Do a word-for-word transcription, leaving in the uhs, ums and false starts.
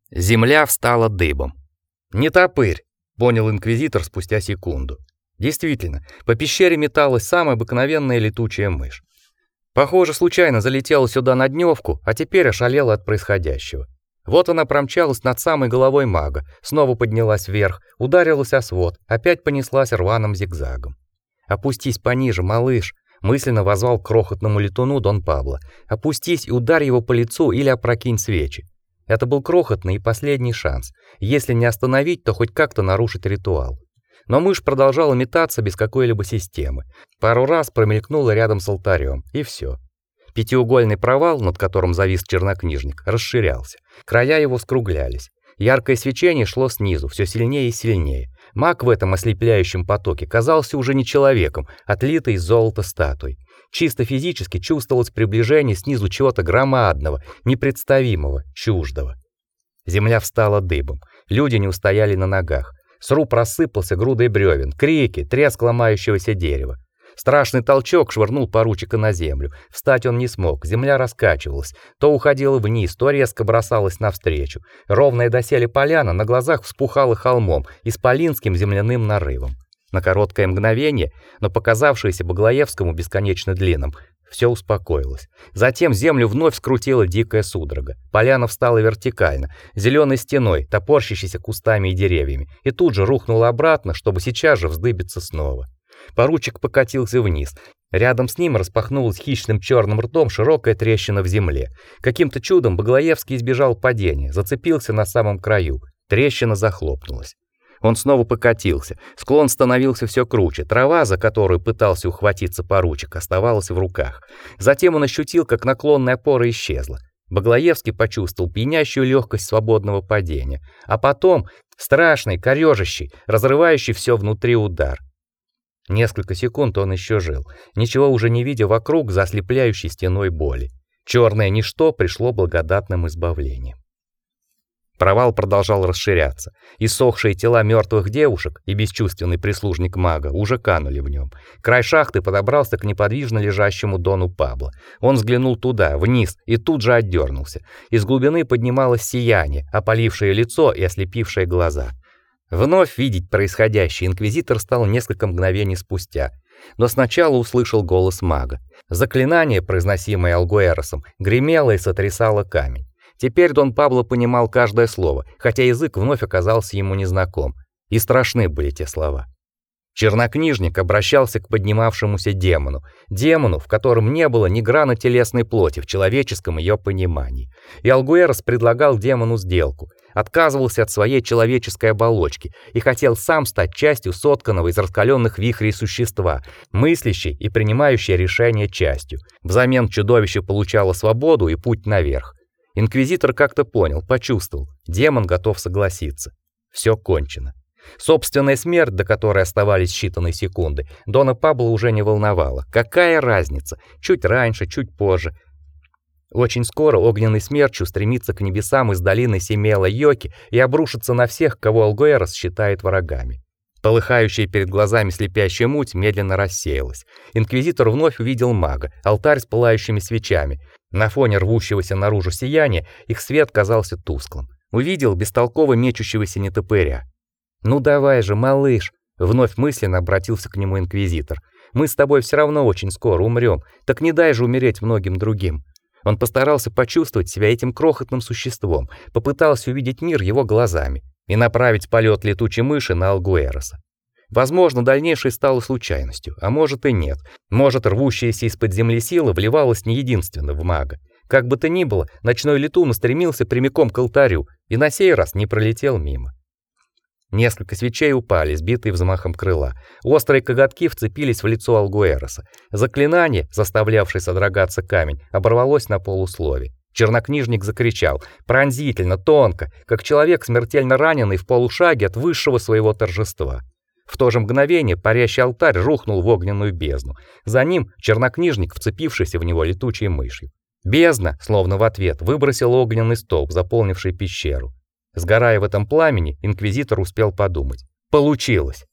Земля встала дыбом. «Не топырь», — понял инквизитор спустя секунду. Действительно, по пещере металась самая обыкновенная летучая мышь. Похоже, случайно залетела сюда на дневку, а теперь ошалела от происходящего. Вот она промчалась над самой головой мага, снова поднялась вверх, ударилась о свод, опять понеслась рваным зигзагом. «Опустись пониже, малыш», — мысленно воззвал к крохотному летуну Дон Пабло. «Опустись и ударь его по лицу или опрокинь свечи». Это был крохотный и последний шанс. Если не остановить, то хоть как-то нарушить ритуал. Но мышь продолжала метаться без какой-либо системы. Пару раз промелькнула рядом с алтарем, и все. Пятиугольный провал, над которым завис чернокнижник, расширялся. Края его скруглялись. Яркое свечение шло снизу, все сильнее и сильнее. Маг в этом ослепляющем потоке казался уже не человеком, отлитой из золота статуей. Чисто физически чувствовалось приближение снизу чего-то громадного, непредставимого, чуждого. Земля встала дыбом. Люди не устояли на ногах. Сруб рассыпался грудой бревен, крики, треск ломающегося дерева. Страшный толчок швырнул поручика на землю. Встать он не смог, земля раскачивалась, то уходила вниз, то резко бросалась навстречу. Ровная доселе поляна на глазах вспухала холмом, исполинским земляным нарывом. На короткое мгновение, но показавшееся Баглаевскому бесконечно длинным, все успокоилось. Затем землю вновь скрутила дикая судорога. Поляна встала вертикально, зеленой стеной, топорщащейся кустами и деревьями, и тут же рухнула обратно, чтобы сейчас же вздыбиться снова. Поручик покатился вниз. Рядом с ним распахнулась хищным черным ртом широкая трещина в земле. Каким-то чудом Баглаевский избежал падения, зацепился на самом краю. Трещина захлопнулась. Он снова покатился. Склон становился все круче. Трава, за которую пытался ухватиться поручик, оставалась в руках. Затем он ощутил, как наклонная опора исчезла. Баглаевский почувствовал пьянящую легкость свободного падения, а потом страшный, корежащий, разрывающий все внутри удар. Несколько секунд он еще жил, ничего уже не видя вокруг за ослепляющей стеной боли. Черное ничто пришло благодатным избавлением. Провал продолжал расширяться. Иссохшие тела мертвых девушек и бесчувственный прислужник мага уже канули в нем. Край шахты подобрался к неподвижно лежащему Дону Пабло. Он взглянул туда, вниз, и тут же отдернулся. Из глубины поднималось сияние, опалившее лицо и ослепившее глаза. Вновь видеть происходящее инквизитор стал несколько мгновений спустя, но сначала услышал голос мага. Заклинание, произносимое Alguerosом, гремело и сотрясало камень. Теперь Дон Пабло понимал каждое слово, хотя язык вновь оказался ему незнаком, и страшны были те слова. Чернокнижник обращался к поднимавшемуся демону, демону, в котором не было ни грана телесной плоти в человеческом ее понимании. И Algueros предлагал демону сделку, отказывался от своей человеческой оболочки и хотел сам стать частью сотканного из раскаленных вихрей существа, мыслящей и принимающей решения частью. Взамен чудовище получало свободу и путь наверх. Инквизитор как-то понял, почувствовал, демон готов согласиться. Все кончено. Собственная смерть, до которой оставались считанные секунды, Дона Пабло уже не волновала. Какая разница? Чуть раньше, чуть позже. Очень скоро огненный смерч устремится к небесам из долины Семела-Йоки и обрушится на всех, кого Algueros считает врагами. Полыхающая перед глазами слепящая муть медленно рассеялась. Инквизитор вновь увидел мага, алтарь с пылающими свечами. На фоне рвущегося наружу сияния их свет казался тусклым. Увидел бестолково мечущегося нетопыря. «Ну давай же, малыш!» — вновь мысленно обратился к нему инквизитор. «Мы с тобой все равно очень скоро умрем, так не дай же умереть многим другим». Он постарался почувствовать себя этим крохотным существом, попытался увидеть мир его глазами и направить полет летучей мыши на Algueroса. Возможно, дальнейшее стало случайностью, а может и нет. Может, рвущаяся из-под земли сила вливалась не единственно в мага. Как бы то ни было, ночной летун устремился прямиком к алтарю и на сей раз не пролетел мимо. Несколько свечей упали, сбитые взмахом крыла. Острые коготки вцепились в лицо Algueroса. Заклинание, заставлявшее содрогаться камень, оборвалось на полуслове. Чернокнижник закричал, пронзительно, тонко, как человек, смертельно раненый в полушаге от высшего своего торжества. В то же мгновение парящий алтарь рухнул в огненную бездну. За ним чернокнижник, вцепившийся в него летучей мышью. Бездна, словно в ответ, выбросила огненный столб, заполнивший пещеру. Сгорая в этом пламени, инквизитор успел подумать: получилось.